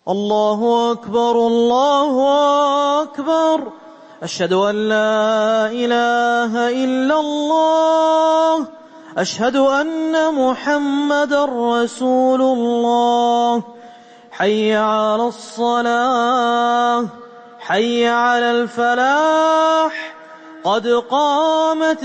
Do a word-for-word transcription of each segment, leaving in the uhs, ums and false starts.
الله أكبر الله أكبر. أشهد أن لا إله إلا الله. أشهد أن محمدا رسول الله. حي على الصلاة حي على الفلاح. قد قامت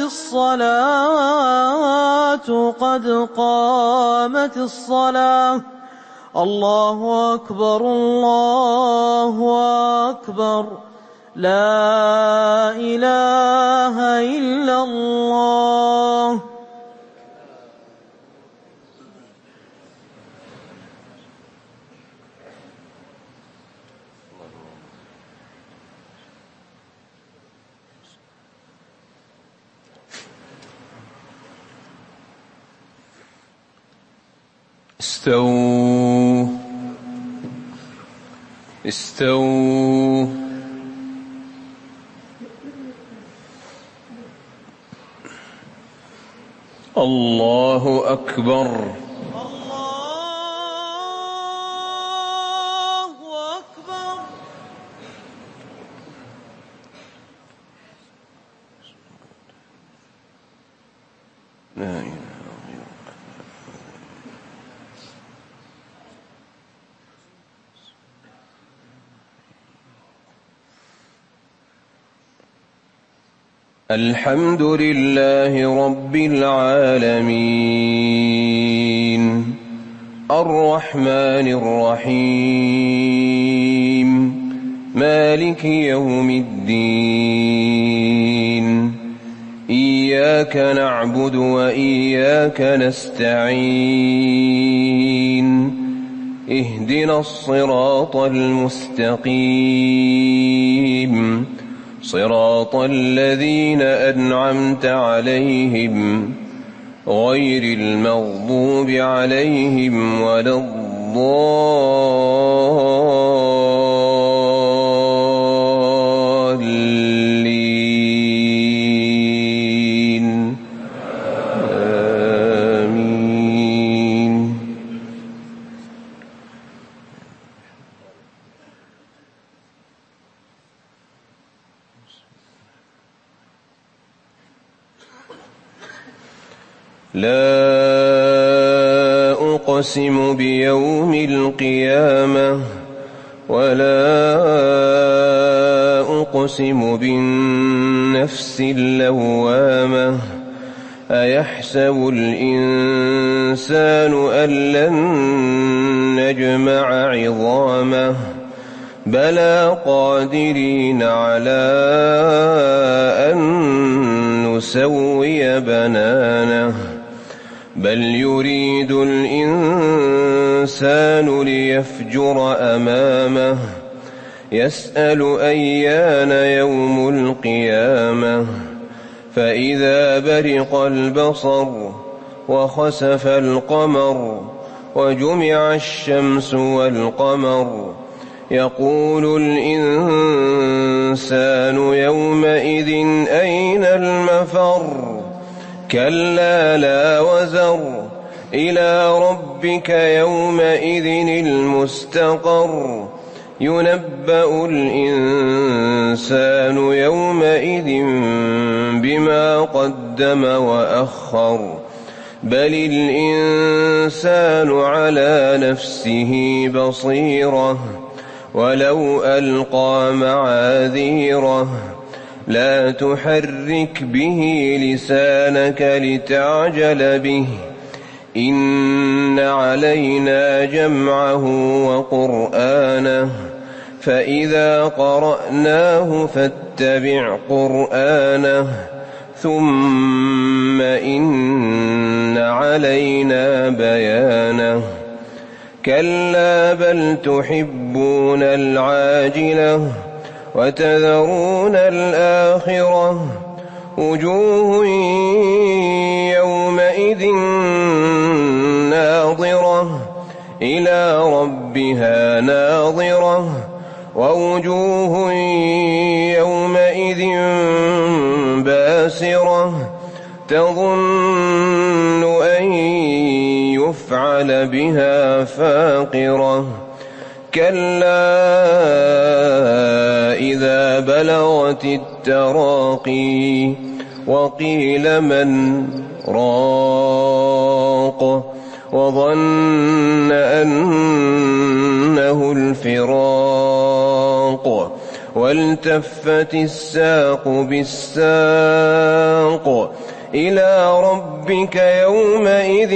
الصلاة قد قامت الصلاة. الله أكبر الله أكبر. لا إله إلا الله. استووا استووا الله أكبر الله أكبر. لا إله. الحمد لله رب العالمين الرحمن الرحيم مالك يوم الدين. إياك نعبد وإياك نستعين. اهدنا الصراط المستقيم صراط الذين أنعمت عليهم غير المغضوب عليهم ولا الضالين. آمين. لا أقسم بيوم القيامة ولا أقسم بالنفس اللوامة. أيحسب الإنسان أن لن نجمع عظامه بلى قادرين على أن نسوي بنانه. بل يريد الإنسان ليفجر أمامه. يسأل أيان يوم القيامة. فإذا برق البصر وخسف القمر وجمع الشمس والقمر يقول الإنسان يومئذ أين المفر. كلا لا وزر إلى ربك يومئذ المستقر. ينبأ الإنسان يومئذ بما قدم وأخر. بل الإنسان على نفسه بصيرة ولو ألقى معاذيره. لا تحرك به لسانك لتعجل به. إن علينا جمعه وقرآنه. فإذا قرأناه فاتبع قرآنه. ثم إن علينا بيانه. كلا بل تحبون العاجلة وتذرون الآخرة. وجوه يومئذ ناظرة إلى ربها ناظرة. ووجوه يومئذ باسرة تظن أن يفعل بها فاقرة. كلا إذا بلغت التراقي وقيل من راق وظن أنه الفراق والتفت الساق بالساق إلى ربك يومئذ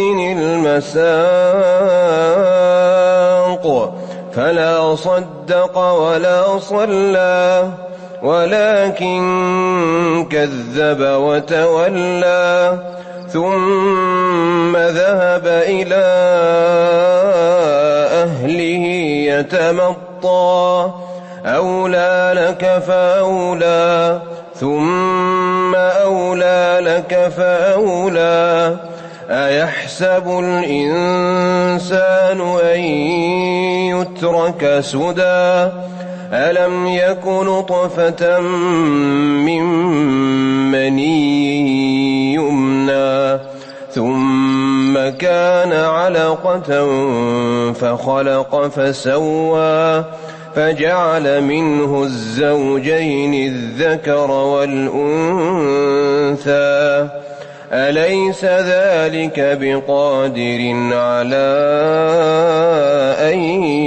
المساق فلا صدق ولا صلى ولكن كذب وتولى ثم ذهب إلى أهله يتمطى أولى لك فأولى ثم أولى لك فأولى أيحسب الإنسان أن يترك سدى ألم يك نطفة من مني يمنى ثم كان علقة فخلق فسوى فجعل منه الزوجين الذكر والأنثى أليس ذلك بقادر على أن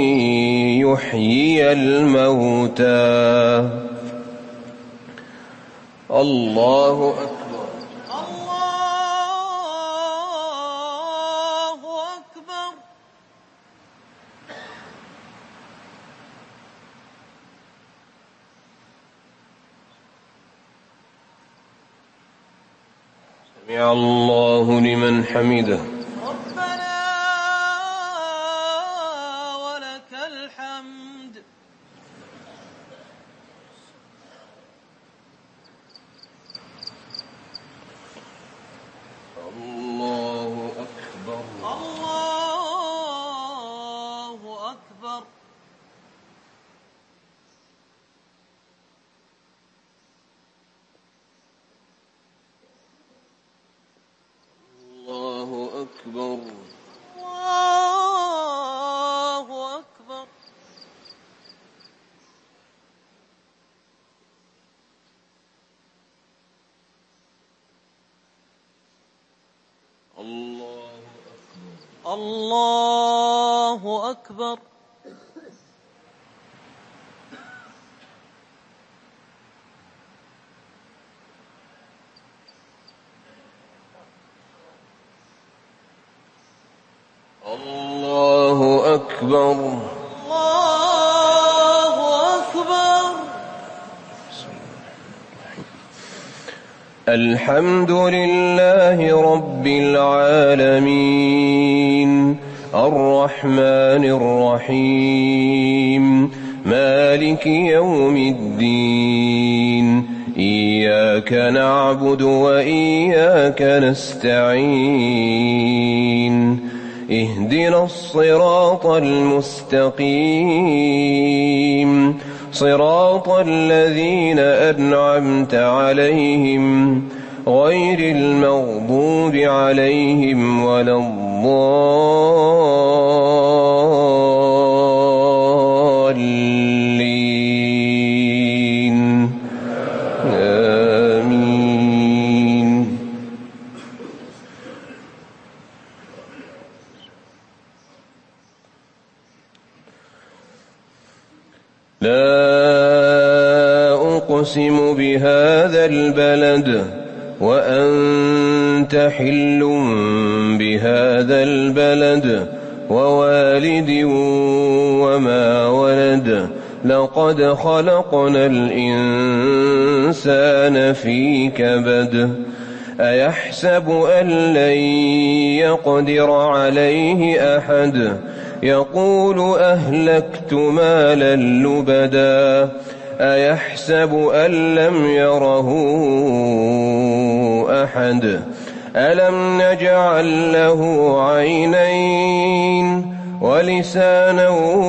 يحيي الموتى الله أكبر سمع الله لمن حمده ربنا ولك الحمد الله أكبر الله أكبر الله أكبر الله أكبر الله أكبر الله أكبر الله أكبر الله أكبر الحمد لله رب العالمين الرحمن الرحيم مالك يوم الدين إياك نعبد وإياك نستعين اهدنا الصراط المستقيم صراط الذين أنعمت عليهم غير المغضوب عليهم ولا الضالين آمين لا أقسم بهذا البلد وأنت حل بهذا البلد ووالد وما ولد لقد خلقنا الإنسان في كبد أيحسب أن لن يقدر عليه أحد يقول أهلكت مالا لبدا أيحسب أن لم يره أحد ألم نجعل له عينين ولسانا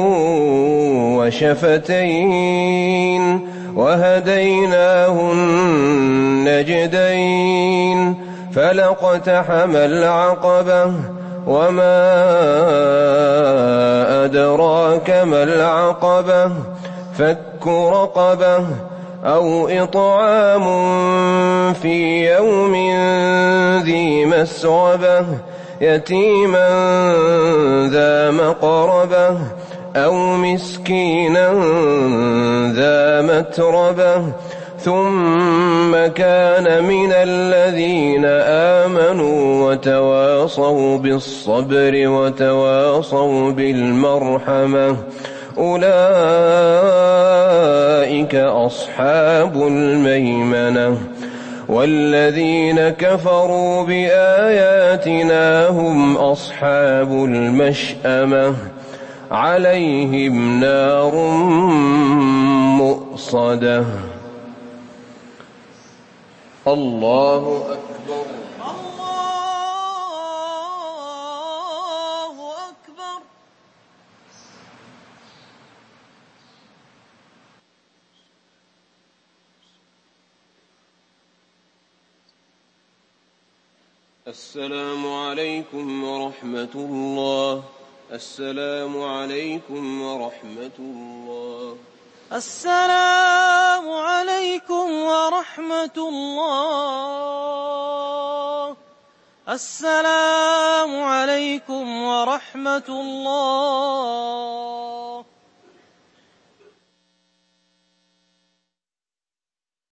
وشفتين وهديناه النجدين فلاقتحم العقبة وما أدراك أدراك ما العقبة فك رقبة أو إطعام في يوم ذي مسغبة يتيما ذا مقربة أو مسكينا ذا متربة ثم كان من الذين آمنوا وتواصوا بالصبر وتواصوا بالمرحمة أولئك أصحاب الميمنة والذين كفروا بآياتنا هم أصحاب المشأمة عليهم نار مؤصدة. الله أكبر. الله أكبر. السلام عليكم ورحمة الله. السلام عليكم ورحمة الله. السلام عليكم ورحمة الله. السلام عليكم ورحمة الله.